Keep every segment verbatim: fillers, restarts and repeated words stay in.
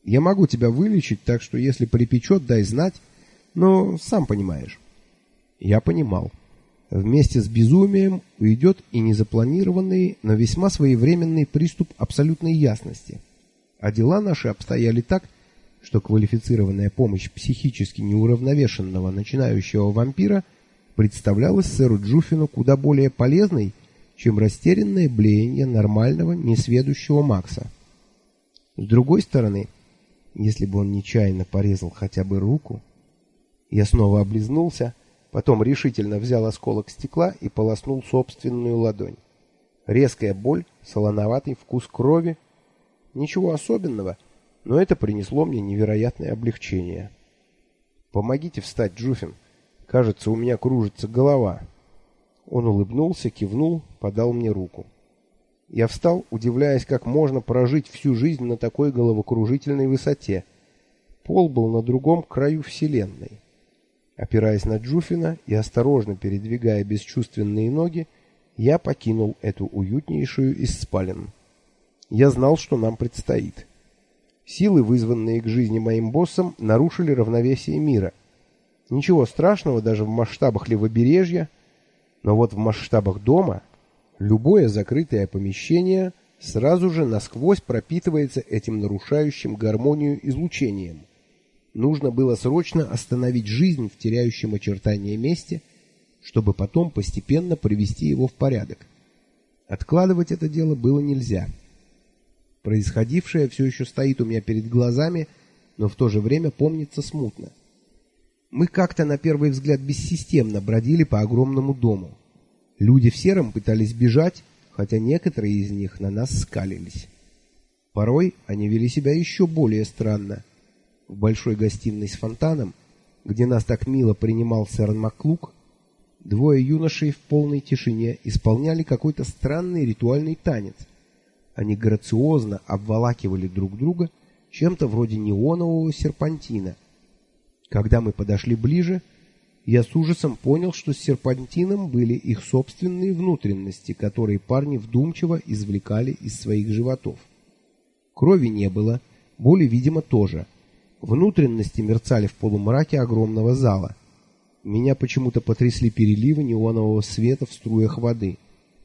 Я могу тебя вылечить, так что если припечет, дай знать, но сам понимаешь». Я понимал. Вместе с безумием уйдет и незапланированный, но весьма своевременный приступ абсолютной ясности. А дела наши обстояли так, что квалифицированная помощь психически неуравновешенного начинающего вампира представлялась сэру Джуффину куда более полезной, чем растерянное блеяние нормального, несведущего Макса. С другой стороны, если бы он нечаянно порезал хотя бы руку... Я снова облизнулся, потом решительно взял осколок стекла и полоснул собственную ладонь. Резкая боль, солоноватый вкус крови. Ничего особенного, но это принесло мне невероятное облегчение. «Помогите встать, Джуффин. Кажется, у меня кружится голова». Он улыбнулся, кивнул, подал мне руку. Я встал, удивляясь, как можно прожить всю жизнь на такой головокружительной высоте. Пол был на другом краю вселенной. Опираясь на Джуффина и осторожно передвигая бесчувственные ноги, я покинул эту уютнейшую из спален. Я знал, что нам предстоит. Силы, вызванные к жизни моим боссом, нарушили равновесие мира. Ничего страшного даже в масштабах левобережья, но вот в масштабах дома любое закрытое помещение сразу же насквозь пропитывается этим нарушающим гармонию излучением. Нужно было срочно остановить жизнь в теряющем очертания месте, чтобы потом постепенно привести его в порядок. Откладывать это дело было нельзя. Происходившее все еще стоит у меня перед глазами, но в то же время помнится смутно. Мы как-то на первый взгляд бессистемно бродили по огромному дому. Люди в сером пытались бежать, хотя некоторые из них на нас скалились. Порой они вели себя еще более странно. В большой гостиной с фонтаном, где нас так мило принимал сэр Маклук, двое юношей в полной тишине исполняли какой-то странный ритуальный танец. Они грациозно обволакивали друг друга чем-то вроде неонового серпантина. Когда мы подошли ближе, я с ужасом понял, что с серпантином были их собственные внутренности, которые парни вдумчиво извлекали из своих животов. Крови не было, боли, видимо, тоже. Внутренности мерцали в полумраке огромного зала. Меня почему-то потрясли переливы неонового света в струях воды.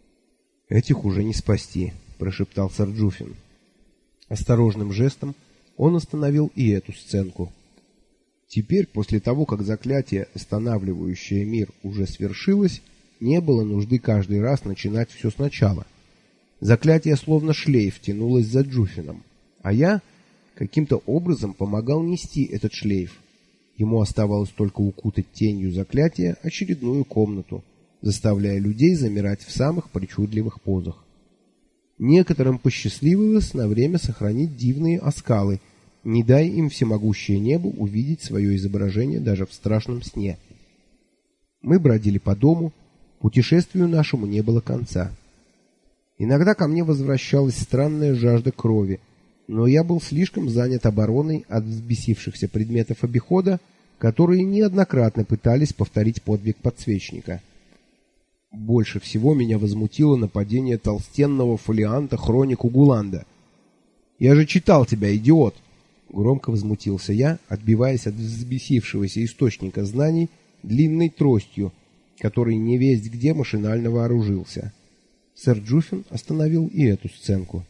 «Этих уже не спасти», — прошептал сэр Джуффин. Осторожным жестом он остановил и эту сценку. Теперь, после того, как заклятие, останавливающее мир, уже свершилось, не было нужды каждый раз начинать все сначала. Заклятие словно шлейф тянулось за Джуффином, а я каким-то образом помогал нести этот шлейф. Ему оставалось только укутать тенью заклятия очередную комнату, заставляя людей замирать в самых причудливых позах. Некоторым посчастливилось на время сохранить дивные оскалы, не дай им всемогущее небо увидеть свое изображение даже в страшном сне. Мы бродили по дому, путешествию нашему не было конца. Иногда ко мне возвращалась странная жажда крови, но я был слишком занят обороной от взбесившихся предметов обихода, которые неоднократно пытались повторить подвиг подсвечника. Больше всего меня возмутило нападение толстенного фолианта хроник Угуланда. «Я же читал тебя, идиот!» Громко возмутился я, отбиваясь от взбесившегося источника знаний длинной тростью, который невесть где машинально вооружился. Сэр Джуффин остановил и эту сценку.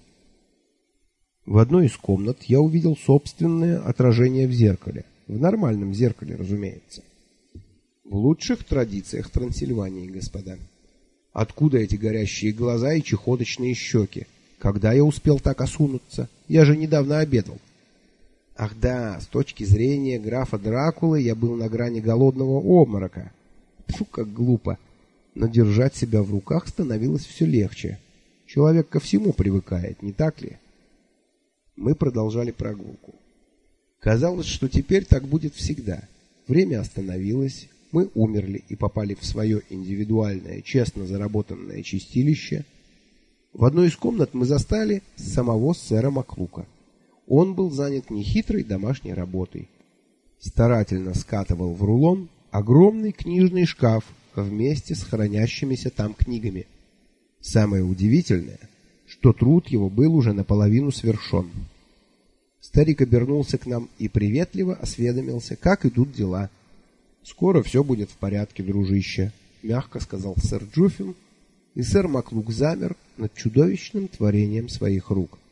В одной из комнат я увидел собственное отражение в зеркале. В нормальном зеркале, разумеется. В лучших традициях Трансильвании, господа. Откуда эти горящие глаза и чехоточные щеки? Когда я успел так осунуться? Я же недавно обедал. Ах да, с точки зрения графа Дракулы я был на грани голодного обморока. Фу, как глупо. Но держать себя в руках становилось все легче. Человек ко всему привыкает, не так ли? Мы продолжали прогулку. Казалось, что теперь так будет всегда. Время остановилось, мы умерли и попали в свое индивидуальное, честно заработанное чистилище. В одной из комнат мы застали самого сэра Маклука. Он был занят нехитрой домашней работой. Старательно скатывал в рулон огромный книжный шкаф вместе с хранящимися там книгами. Самое удивительное, что труд его был уже наполовину свершен. Старик обернулся к нам и приветливо осведомился, как идут дела. «Скоро все будет в порядке, дружище», — мягко сказал сэр Джуффин, и сэр Маклук замер над чудовищным творением своих рук.